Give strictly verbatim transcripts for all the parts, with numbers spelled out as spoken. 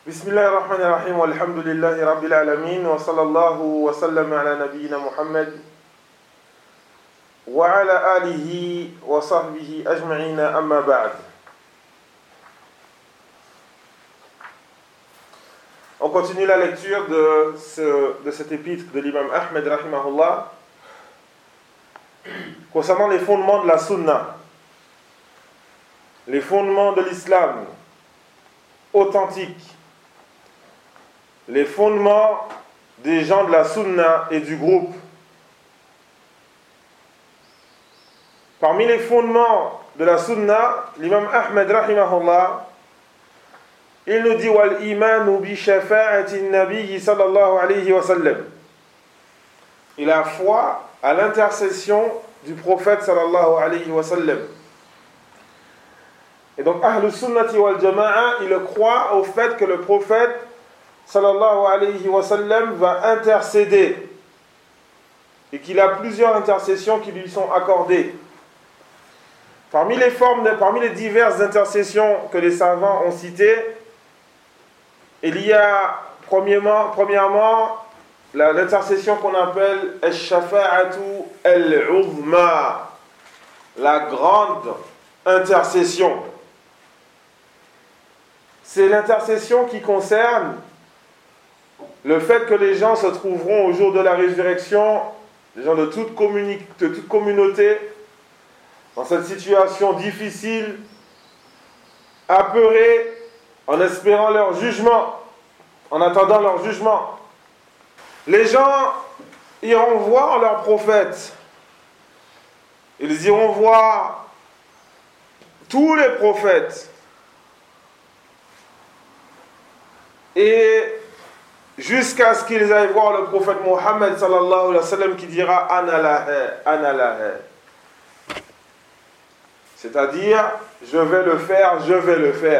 بسم الله الرحمن الرحيم والحمد لله رب العالمين وصلى الله وسلم على نبينا محمد وعلى آله وصحبه أجمعين أما بعد. On continue la lecture de, ce, de cet épître de l'imam Ahmed rahimahullah concernant les fondements de la sunna, les fondements de l'islam authentique, les fondements des gens de la sunna et du groupe. Parmi les fondements de la sunna, l'imam Ahmed rahimahullah, il nous dit wal imanu bi shafa'ati nabi sallallahu alayhi wa sallam. Il a foi à l'intercession du prophète sallallahu alayhi wa sallam. Et donc Ahlus Sunnati wal Jama'a, il croit au fait que le prophète sallallahu alayhi wa sallam va intercéder et qu'il a plusieurs intercessions qui lui sont accordées. Parmi les formes, de, parmi les diverses intercessions que les savants ont citées, il y a premièrement, premièrement l'intercession qu'on appelle al-shafa'atu al-uzma, la grande intercession. C'est l'intercession qui concerne le fait que les gens se trouveront au jour de la résurrection, les gens de toute, communi- de toute communauté, dans cette situation difficile, apeurés, en espérant leur jugement, en attendant leur jugement. Les gens iront voir leur prophète. Ils iront voir tous les prophètes. Et jusqu'à ce qu'ils aillent voir le prophète Mohammed sallallahu alayhi wa sallam qui dira « Ana laha, ana laha ». C'est-à-dire « Je vais le faire, je vais le faire ».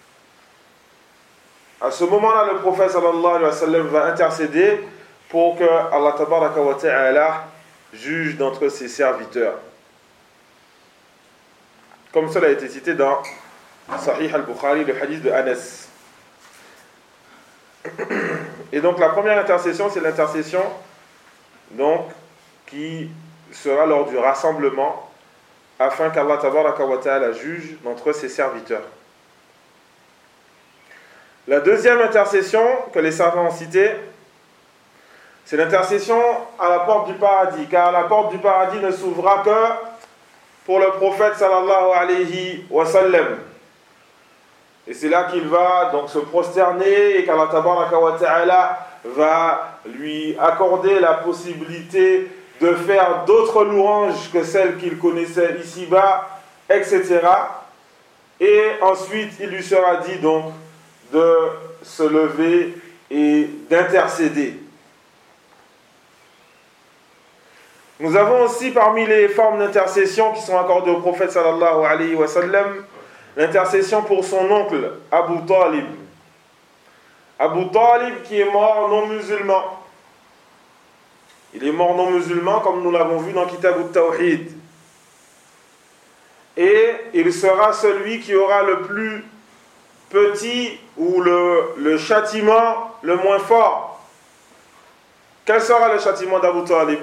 À ce moment-là, le prophète sallallahu alayhi wa sallam va intercéder pour que Allah tabaraka wa ta'ala juge d'entre ses serviteurs. Comme cela a été cité dans Sahih al-Bukhari, le hadith de Anas. Et donc la première intercession, c'est l'intercession donc, qui sera lors du rassemblement afin qu'Allah tabaraka wa ta'ala juge d'entre ses serviteurs. La deuxième intercession que les savants ont citée, c'est l'intercession à la porte du paradis, car la porte du paradis ne s'ouvrira que pour le prophète sallallahu alayhi wa sallam. Et c'est là qu'il va donc se prosterner et qu'Allah tabaraka wa ta'ala va lui accorder la possibilité de faire d'autres louanges que celles qu'il connaissait ici-bas, et cetera. Et ensuite, il lui sera dit donc de se lever et d'intercéder. Nous avons aussi parmi les formes d'intercession qui sont accordées au prophète sallallahu alayhi wa sallam, l'intercession pour son oncle Abu Talib. Abu Talib qui est mort non musulman. Il est mort non musulman comme nous l'avons vu dans Kitab al-Tawhid. Et il sera celui qui aura le plus petit ou le, le châtiment le moins fort. Quel sera le châtiment d'Abu Talib?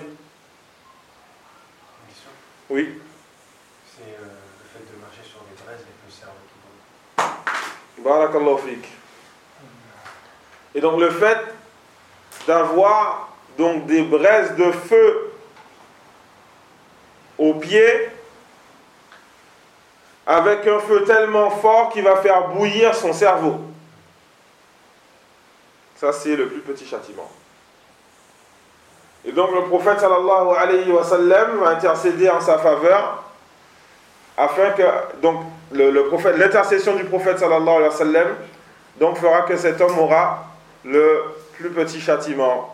Oui. C'est euh, le fait de marcher sur des braises avec le cerveau qui tombe. Barakallahu fik. Et donc le fait d'avoir donc des braises de feu aux pieds avec un feu tellement fort qui va faire bouillir son cerveau. Ça, c'est le plus petit châtiment. Et donc, le prophète sallallahu alayhi wa sallam va intercéder en sa faveur afin que, donc, le, le prophète, l'intercession du prophète sallallahu alayhi wa sallam donc, fera que cet homme aura le plus petit châtiment.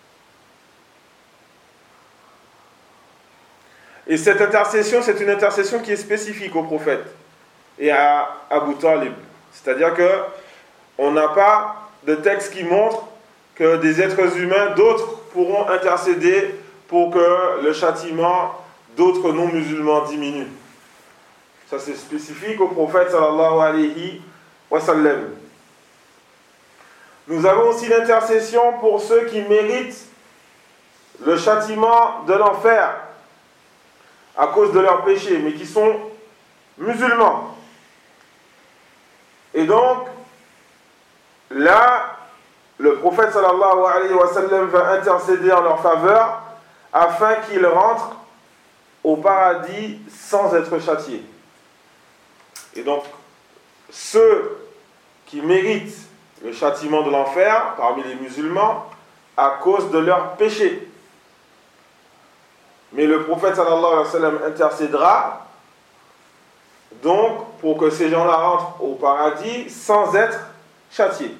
Et cette intercession, c'est une intercession qui est spécifique au prophète et à Abu Talib. C'est-à-dire qu'on n'a pas de texte qui montre que des êtres humains, d'autres, pourront intercéder pour que le châtiment d'autres non-musulmans diminue. Ça, c'est spécifique au prophète sallallahu alayhi wa sallam. Nous avons aussi l'intercession pour ceux qui méritent le châtiment de l'enfer à cause de leurs péchés, mais qui sont musulmans. Et donc, là, le prophète sallallahu alayhi wa sallam va intercéder en leur faveur afin qu'ils rentrent au paradis sans être châtiés. Et donc, ceux qui méritent le châtiment de l'enfer parmi les musulmans à cause de leurs péchés. Mais le prophète sallallahu alayhi wa sallam intercédera donc pour que ces gens-là rentrent au paradis sans être châtiés.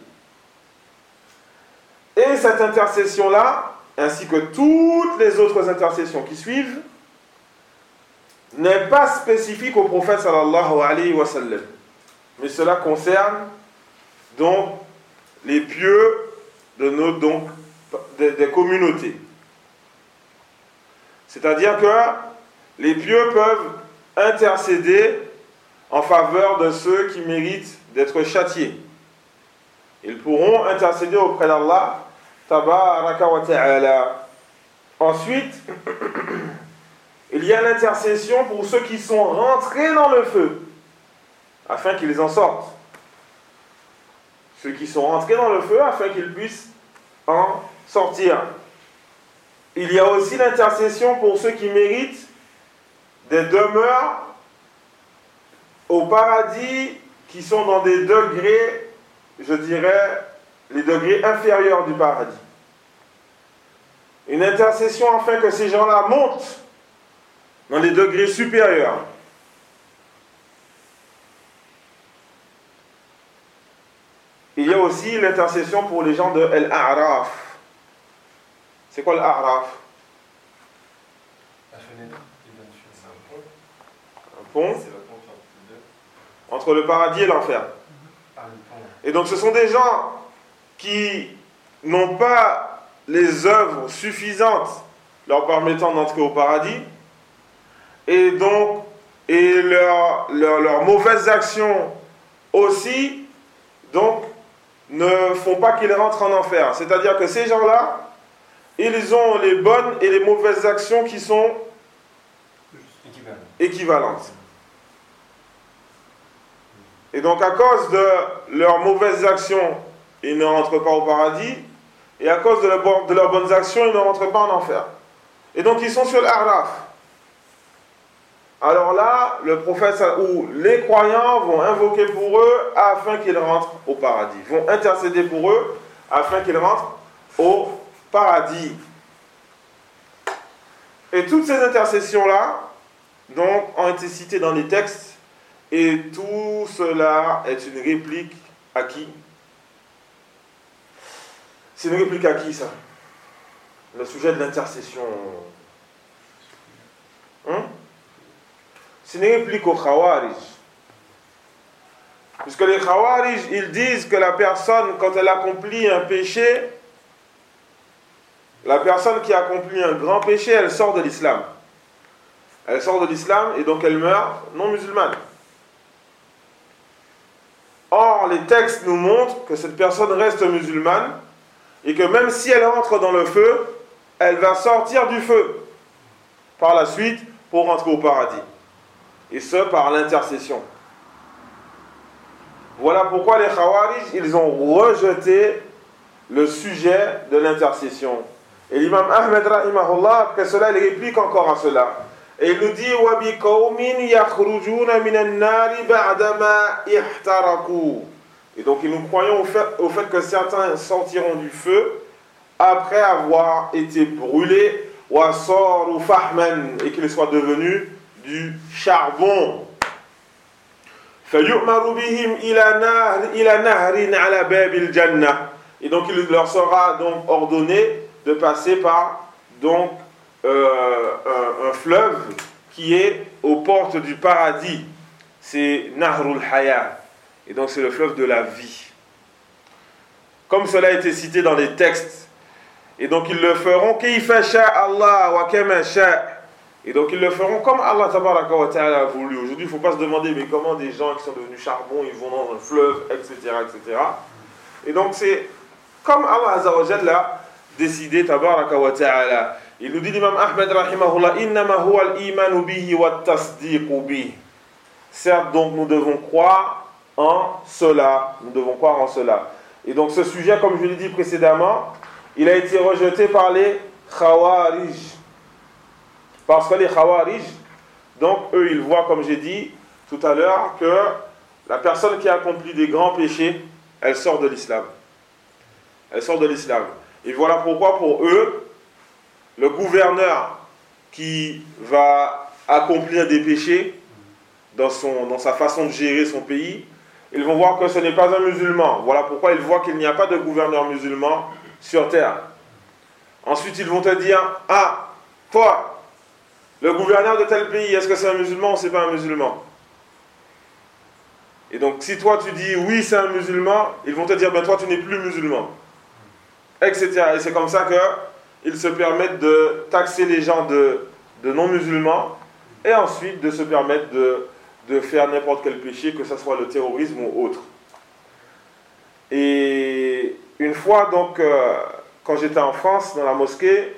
Et cette intercession-là, ainsi que toutes les autres intercessions qui suivent, n'est pas spécifique au prophète sallallahu alayhi wa sallam. Mais cela concerne donc les pieux de nos, donc, des, des communautés. C'est-à-dire que les pieux peuvent intercéder en faveur de ceux qui méritent d'être châtiés. Ils pourront intercéder auprès d'Allah tabaraka wa ta'ala. Ensuite, il y a l'intercession pour ceux qui sont rentrés dans le feu, afin qu'ils en sortent. Ceux qui sont rentrés dans le feu, afin qu'ils puissent en sortir. Il y a aussi l'intercession pour ceux qui méritent des demeures au paradis qui sont dans des degrés, je dirais, les degrés inférieurs du paradis. Une intercession afin que ces gens-là montent dans les degrés supérieurs. Il y a aussi l'intercession pour les gens de Al-A'raf. C'est quoi l'A'raf? La fenêtre qui donne sur un pont. Un pont C'est le pont entre les deux. entre le paradis et l'enfer. Ah, le pont. Et donc ce sont des gens qui n'ont pas les œuvres suffisantes leur permettant d'entrer au paradis, et donc et leurs leur, leur mauvaises actions aussi donc ne font pas qu'ils rentrent en enfer. C'est-à-dire que ces gens-là, ils ont les bonnes et les mauvaises actions qui sont Équivalent. équivalentes. Et donc à cause de leurs mauvaises actions, ils ne rentrent pas au paradis, et à cause de, leur, de leurs bonnes actions, ils ne rentrent pas en enfer. Et donc ils sont sur l'Araf. Alors là, le prophète ou les croyants vont invoquer pour eux afin qu'ils rentrent au paradis. Vont intercéder pour eux afin qu'ils rentrent au paradis. Et toutes ces intercessions-là donc ont été citées dans les textes, et tout cela est une réplique à qui? C'est une réplique à qui, ça? Le sujet de l'intercession. Hein? C'est une réplique aux Khawarij. Puisque les Khawarij, ils disent que la personne, quand elle accomplit un péché, la personne qui accomplit un grand péché, elle sort de l'islam. Elle sort de l'islam et donc elle meurt non musulmane. Or, les textes nous montrent que cette personne reste musulmane et que même si elle entre dans le feu, elle va sortir du feu par la suite pour rentrer au paradis. Et ce, par l'intercession. Voilà pourquoi les Khawarij, ils ont rejeté le sujet de l'intercession. Et l'imam Ahmed rahimahullah, après cela, il réplique encore à cela. Et il nous dit وَبِقَوْمٍ يَخْرُجُونَ مِنَ النَّارِ بَعْدَمَا اِحْتَرَقُوا. Et donc, nous croyons au fait, au fait que certains sortiront du feu après avoir été brûlés وَصَارُوا فَحْمًا, et qu'ils soient devenus du charbon. فَيُؤْمَرُ بِهِمْ إِلَى نَهْرٍ عَلَى بَابِ الْجَنَّةِ. Et donc, il leur sera donc ordonné de passer par donc euh, un, un fleuve qui est aux portes du paradis. C'est Nahrul Haya. Et donc, c'est le fleuve de la vie. Comme cela a été cité dans les textes. Et donc, ils le feront كَيْفَ شَاءَ اللَّهُ وَكَمَا شَاءَ. Et donc ils le feront comme Allah tabaraka wa ta'ala a voulu. Aujourd'hui, il ne faut pas se demander, mais comment des gens qui sont devenus charbon, ils vont dans un fleuve, et cetera, et cetera. Et donc c'est comme Allah Azza wa Jalla l'a décidé, tabaraka wa ta'ala. Il nous dit l'imam Ahmed rahimahullah, innama huwa al-imanu bihi wa tasdiqu bihi. Certes, donc, nous devons croire en cela. Nous devons croire en cela. Et donc, ce sujet, comme je l'ai dit précédemment, il a été rejeté par les Khawarij. Parce que les Khawarij, donc, eux, ils voient, comme j'ai dit tout à l'heure, que la personne qui a accompli des grands péchés, elle sort de l'islam. Elle sort de l'islam. Et voilà pourquoi, pour eux, le gouverneur qui va accomplir des péchés dans, son, dans sa façon de gérer son pays, ils vont voir que ce n'est pas un musulman. Voilà pourquoi ils voient qu'il n'y a pas de gouverneur musulman sur terre. Ensuite, ils vont te dire, ah, toi, le gouverneur de tel pays, est-ce que c'est un musulman ou c'est pas un musulman? Et donc, si toi tu dis oui, c'est un musulman, ils vont te dire, ben toi, tu n'es plus musulman. Etc. Et c'est comme ça qu'ils se permettent de taxer les gens de, de non-musulmans et ensuite de se permettre de, de faire n'importe quel péché, que ce soit le terrorisme ou autre. Et une fois, donc, euh, quand j'étais en France, dans la mosquée,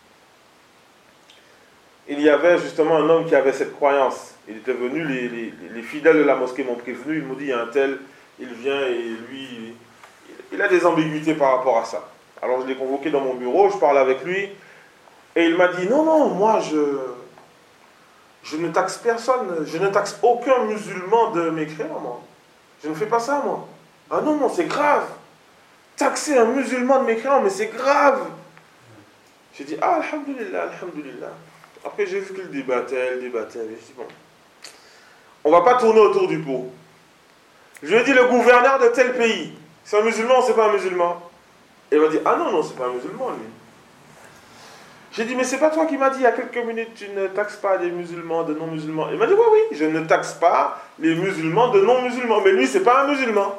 il y avait justement un homme qui avait cette croyance. Il était venu, les, les, les fidèles de la mosquée m'ont prévenu, ils m'ont dit, il y a un tel, il vient et lui, il a des ambiguïtés par rapport à ça. Alors je l'ai convoqué dans mon bureau, je parle avec lui, et il m'a dit, non, non, moi je, je ne taxe personne, je ne taxe aucun musulman de mécréant, moi. Je ne fais pas ça, moi. Ah non, non, c'est grave. Taxer un musulman de mécréant, mais c'est grave. J'ai dit, ah, alhamdulillah, alhamdulillah. Après j'ai vu qu'il débattait, il débattait, j'ai dit, bon, on ne va pas tourner autour du pot. Je lui ai dit, le gouverneur de tel pays, c'est un musulman ou c'est pas un musulman? Et il m'a dit, ah non, non, c'est pas un musulman, lui. J'ai dit, mais c'est pas toi qui m'as dit il y a quelques minutes, tu ne taxes pas les musulmans de non-musulmans. Il m'a dit, oui, oui, je ne taxe pas les musulmans de non-musulmans. Mais lui, c'est pas un musulman.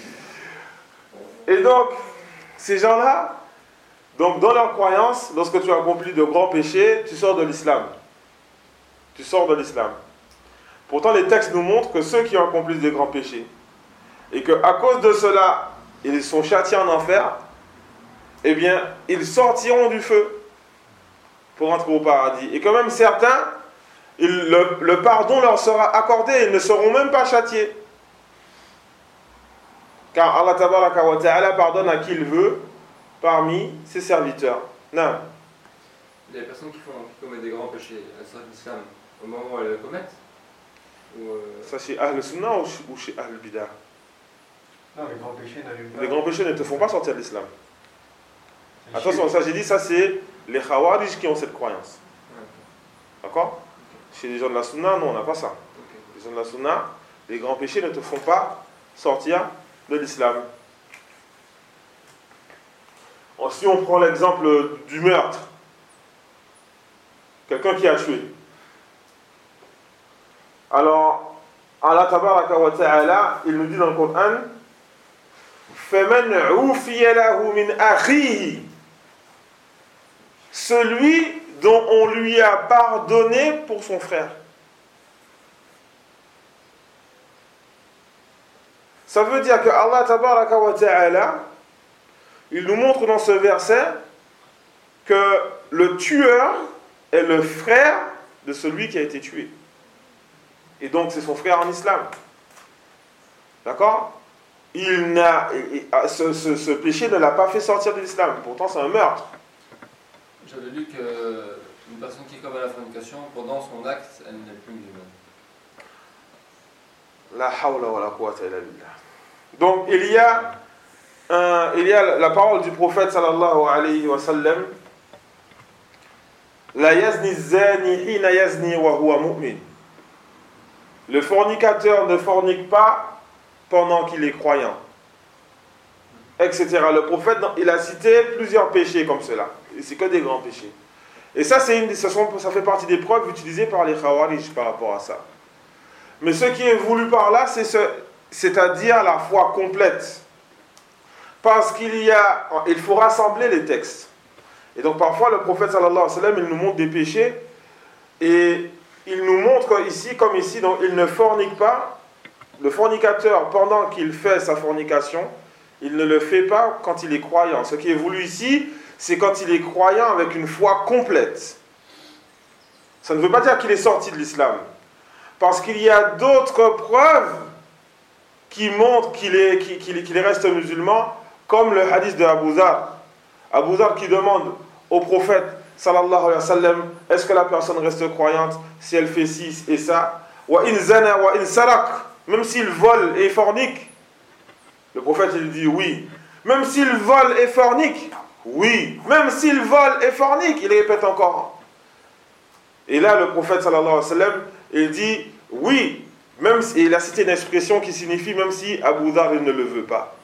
Et donc, ces gens-là, donc dans leur croyance, lorsque tu as accompli de grands péchés, tu sors de l'islam. Tu sors de l'islam. Pourtant, les textes nous montrent que ceux qui ont accompli de grands péchés, et qu'à cause de cela, ils sont châtiés en enfer, eh bien, ils sortiront du feu pour entrer au paradis. Et quand même certains, ils, le, le pardon leur sera accordé, ils ne seront même pas châtiés. Car Allah tabaraka wa ta'ala pardonne à qui il veut parmi ses serviteurs. Non. Les personnes qui, font, qui commettent des grands péchés, elles sortent de l'islam au moment où elles le commettent ou euh... Ça chez Ahl Sunnah ou chez Ahl Bidah? Non, les grands péchés n'allument pas. Les grands péchés ne te font pas sortir de l'islam. Attention, ça j'ai dit, ça c'est les Khawarij qui ont cette croyance. Ouais. D'accord? Okay. Chez les gens de la Sunna, non, on n'a pas ça. Okay. Les gens de la Sunna, les grands péchés ne te font pas sortir de l'islam. Si on prend l'exemple du meurtre, quelqu'un qui a tué. Alors, Allah tabaraka wa ta'ala, il nous dit dans le Coran, فَمَنْ عُوفِيَ لَهُ مِنْ أَخِيهِ, celui dont on lui a pardonné pour son frère. Ça veut dire que Allah tabaraka wa ta'ala, il nous montre dans ce verset que le tueur est le frère de celui qui a été tué. Et donc c'est son frère en islam. D'accord? Il n'a, ce, ce, ce péché ne l'a pas fait sortir de l'islam. Pourtant c'est un meurtre. J'avais lu qu'une personne qui commet la fornication, pendant son acte, elle n'est plus musulmane. La hawla wa la quwwata illa billah. Donc il y a un, il y a la parole du prophète sallallahu alayhi wa sallam, la yazni zani hina yazni wa huwa mu'min. Le fornicateur ne fornique pas pendant qu'il est croyant, et cetera. Le prophète, il a cité plusieurs péchés comme cela. Et c'est que des grands péchés. Et ça, c'est une, ça, sont, ça fait partie des preuves utilisées par les Khawarij par rapport à ça. Mais ce qui est voulu par là, c'est ce, c'est-à-dire la foi complète. Parce qu'il y a, il faut rassembler les textes. Et donc parfois, le prophète sallallahu alayhi wa sallam, il nous montre des péchés, et il nous montre ici, comme ici, donc il ne fornique pas. Le fornicateur, pendant qu'il fait sa fornication, il ne le fait pas quand il est croyant. Ce qui est voulu ici, c'est quand il est croyant avec une foi complète. Ça ne veut pas dire qu'il est sorti de l'islam. Parce qu'il y a d'autres preuves qui montrent qu'il est, qu'il, qu'il reste musulman, comme le hadith de Abu Dhar. Abu Dhar qui demande au prophète, sallallahu alayhi wa sallam, est-ce que la personne reste croyante si elle fait ci et ça? Wa in zana wa in sarak, même s'il vole et fornique. Le prophète il dit oui. Même s'il vole et fornique, oui. Même s'il vole et fornique, il répète encore. Et là, le prophète sallallahu alayhi wa sallam, il dit oui. Même si, et il a cité une expression qui signifie même si Abu Dhar il ne le veut pas.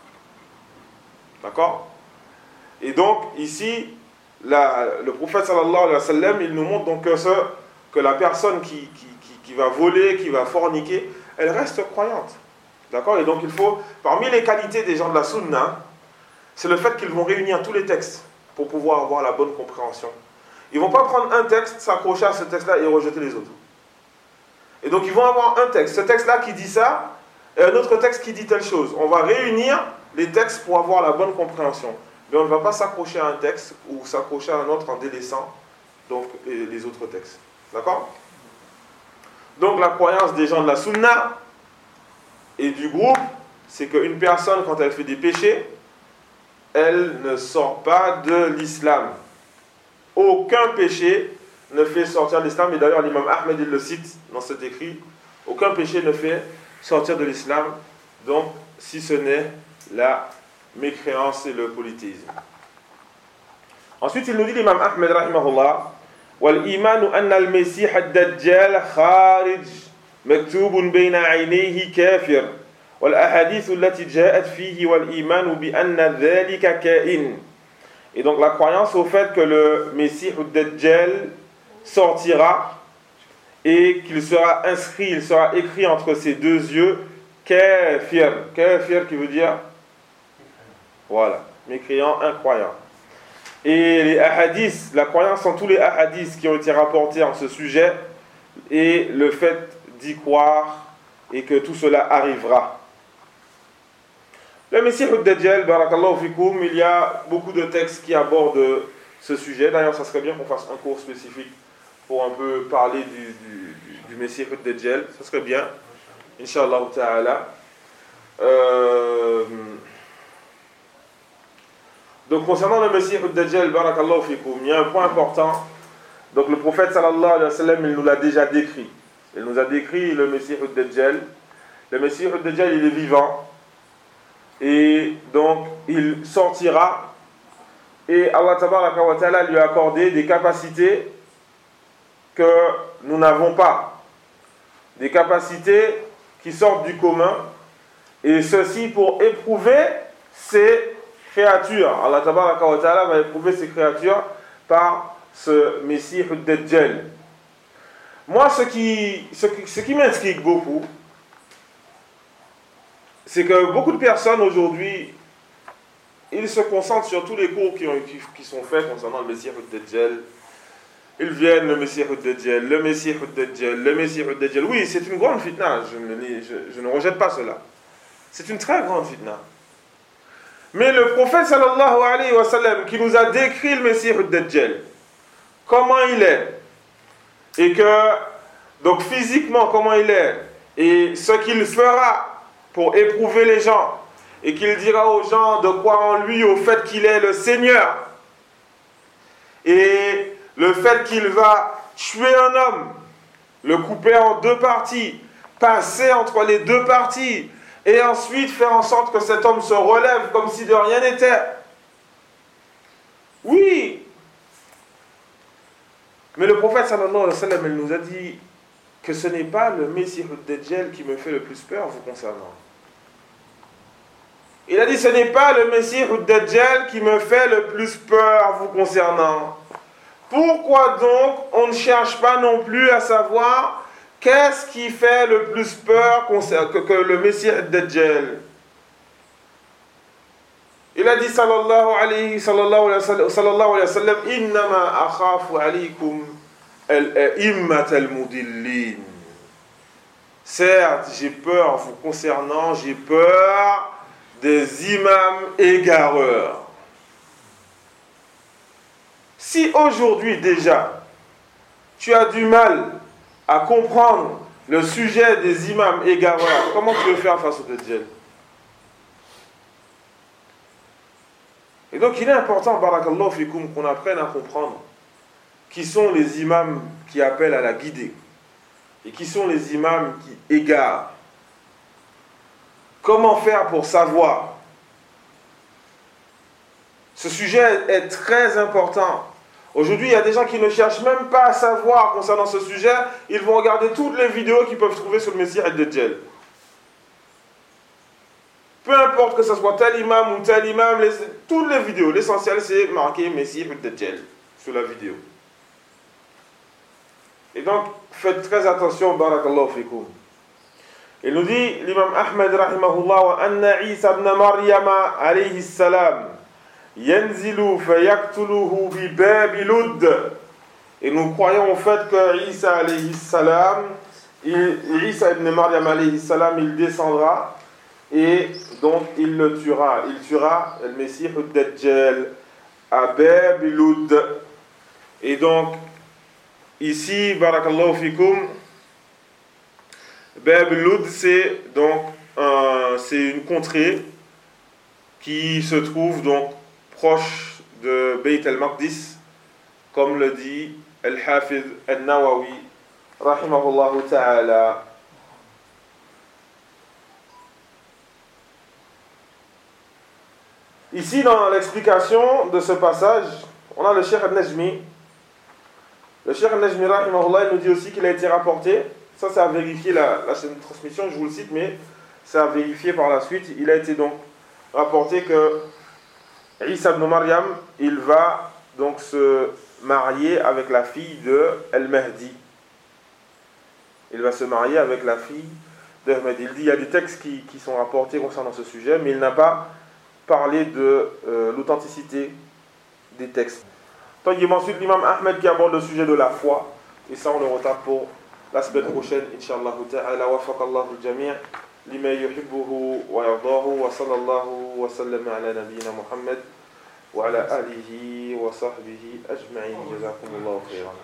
D'accord? Et donc, ici, la, le prophète sallallahu alayhi wa sallam, il nous montre donc que, ce, que la personne qui, qui, qui, qui va voler, qui va forniquer, elle reste croyante. D'accord? Et donc, il faut, parmi les qualités des gens de la sunna, c'est le fait qu'ils vont réunir tous les textes pour pouvoir avoir la bonne compréhension. Ils ne vont pas prendre un texte, s'accrocher à ce texte-là et rejeter les autres. Et donc, ils vont avoir un texte, ce texte-là qui dit ça, et un autre texte qui dit telle chose. On va réunir les textes pour avoir la bonne compréhension. Mais on ne va pas s'accrocher à un texte ou s'accrocher à un autre en délaissant donc, les autres textes. D'accord? Donc, la croyance des gens de la sunna et du groupe, c'est qu'une personne, quand elle fait des péchés, elle ne sort pas de l'islam. Aucun péché ne fait sortir de l'islam. Et d'ailleurs, l'imam Ahmed, il le cite dans cet écrit. Aucun péché ne fait sortir de l'islam. Donc, si ce n'est la mécréance et le polythéisme. Ensuite, il nous dit l'imam Ahmed, rahimahullah, وَالْإِيمَانُ أَنَّ الْمَسِيحَ الدَّجَّالَ خَارِجٌ مَكْتُوبٌ بَيْنَ عَيْنَيْهِ كَافِرٌ وَالْأَحَادِيثُ الَّتِي جَاءَتْ فِيهِ وَالْإِيمَانُ بِأَنَّ ذَلِكَ كَائِنٌ. Et donc la croyance au fait que le Messie ad-Dajjal sortira et qu'il sera inscrit, il sera écrit entre ses deux yeux kafir, kafir qui veut dire voilà, mécréant, incroyant. Et les ahadiths, la croyance en tous les ahadiths qui ont été rapportés en ce sujet et le fait d'y croire et que tout cela arrivera. Le Messie ad-Dajjal, barakallahu fikoum, il y a beaucoup de textes qui abordent ce sujet. D'ailleurs, ça serait bien qu'on fasse un cours spécifique pour un peu parler du, du, du Messie ad-Dajjal. Ça serait bien, Inch'Allah ta'ala. Euh... Donc, concernant le Messie ad-Dajjal, barakallahu fikoum, il y a un point important. Donc, le prophète sallallahu alayhi wa sallam, il nous l'a déjà décrit. Il nous a décrit le Messie ad-Dajjal. Le Messie ad-Dajjal, il est vivant. Et donc, il sortira. Et Allah tabaraka wa ta'ala lui a accordé des capacités que nous n'avons pas. Des capacités qui sortent du commun. Et ceci pour éprouver ces créatures. Allah tabaraka wa ta'ala va éprouver ces créatures par ce Messie ad-Dajjal. Moi, ce qui, ce qui, ce qui m'intrigue beaucoup, c'est que beaucoup de personnes aujourd'hui, ils se concentrent sur tous les cours qui, ont, qui, qui sont faits concernant le Messie ad-Dajjal. Ils viennent, le Messie ad-Dajjal, le Messie ad-Dajjal, le Messie ad-Dajjal. Oui, c'est une grande fitna, je ne, je, je ne rejette pas cela. C'est une très grande fitna. Mais le prophète sallallahu alayhi wa sallam qui nous a décrit le Messie ad-Dajjal, comment il est, et que, donc physiquement, comment il est, et ce qu'il fera pour éprouver les gens, et qu'il dira aux gens de croire en lui, au fait qu'il est le Seigneur, et le fait qu'il va tuer un homme, le couper en deux parties, passer entre les deux parties, et ensuite faire en sorte que cet homme se relève comme si de rien n'était. Oui, mais le prophète sallallahu alayhi wa sallam, il nous a dit que ce n'est pas le Messie ad-Dajjal qui me fait le plus peur vous concernant. Il a dit, ce n'est pas le Messie ad-Dajjal qui me fait le plus peur vous concernant. Pourquoi donc on ne cherche pas non plus à savoir qu'est-ce qui fait le plus peur que, que le Messie ad-Dajjal? Il a dit, sallallahu alayhi, sallallahu alayhi wa sallam, innama akhafu alaykum al-a'immat al-mudillin. Certes, j'ai peur vous concernant, j'ai peur des imams égareurs. Si aujourd'hui déjà, tu as du mal à comprendre le sujet des imams égareurs, comment tu veux faire face au Dajjal? Et donc il est important, barakallahu fikoum, qu'on apprenne à comprendre qui sont les imams qui appellent à la guidée et qui sont les imams qui égarent. Comment faire pour savoir? Ce sujet est très important. Aujourd'hui, il y a des gens qui ne cherchent même pas à savoir concernant ce sujet. Ils vont regarder toutes les vidéos qu'ils peuvent trouver sur le Messie ad-Dajjal. Peu importe que ce soit tel imam ou tel imam, les, toutes les vidéos, l'essentiel c'est marqué Messie ad-Dajjal sur la vidéo. Et donc, faites très attention, barakallahu fikum. Il nous dit, l'imam Ahmed rahimahullah, wa anna Isa ibn Maryam alayhi salam yanzilu fayaktuluhu bi babi Lud. Et nous croyons au fait que Isa alayhi salam, Isa ibn Maryam alayhi salam, il descendra et donc il le tuera. Il tuera le Messie ad-Dajjal à babi Lud. Et donc, ici, barakallahu fikum, Bab Lud, c'est donc un, c'est une contrée qui se trouve donc proche de Beit al-Maqdis, comme le dit Al-Hafiz al-Nawawi, rahimahullah ta'ala. Ici, dans l'explication de ce passage, on a le Cheikh al-Najmi. Le Cheikh al-Najmi, rahimahullah, il nous dit aussi qu'il a été rapporté. Ça, c'est à vérifier la, la chaîne de transmission, je vous le cite, mais c'est à vérifier par la suite. Il a été donc rapporté que Isa ibn Maryam, il va donc se marier avec la fille de Al-Mahdi. Il va se marier avec la fille de Al-Mahdi. Il dit, il y a des textes qui, qui sont rapportés concernant ce sujet, mais il n'a pas parlé de euh, l'authenticité des textes. Donc, il y a ensuite l'imam Ahmed qui aborde le sujet de la foi, et ça, on le retape pour la semaine prochaine, Inch'Allah ta'ala, wafaqallahu al-jami' lima yuhibbuhu wa yardahu wa sallallahu wa sallam ala nabiyyina Muhammad wa ala alihi wa sahbihi ajma'in. Jazakumullahu khairan.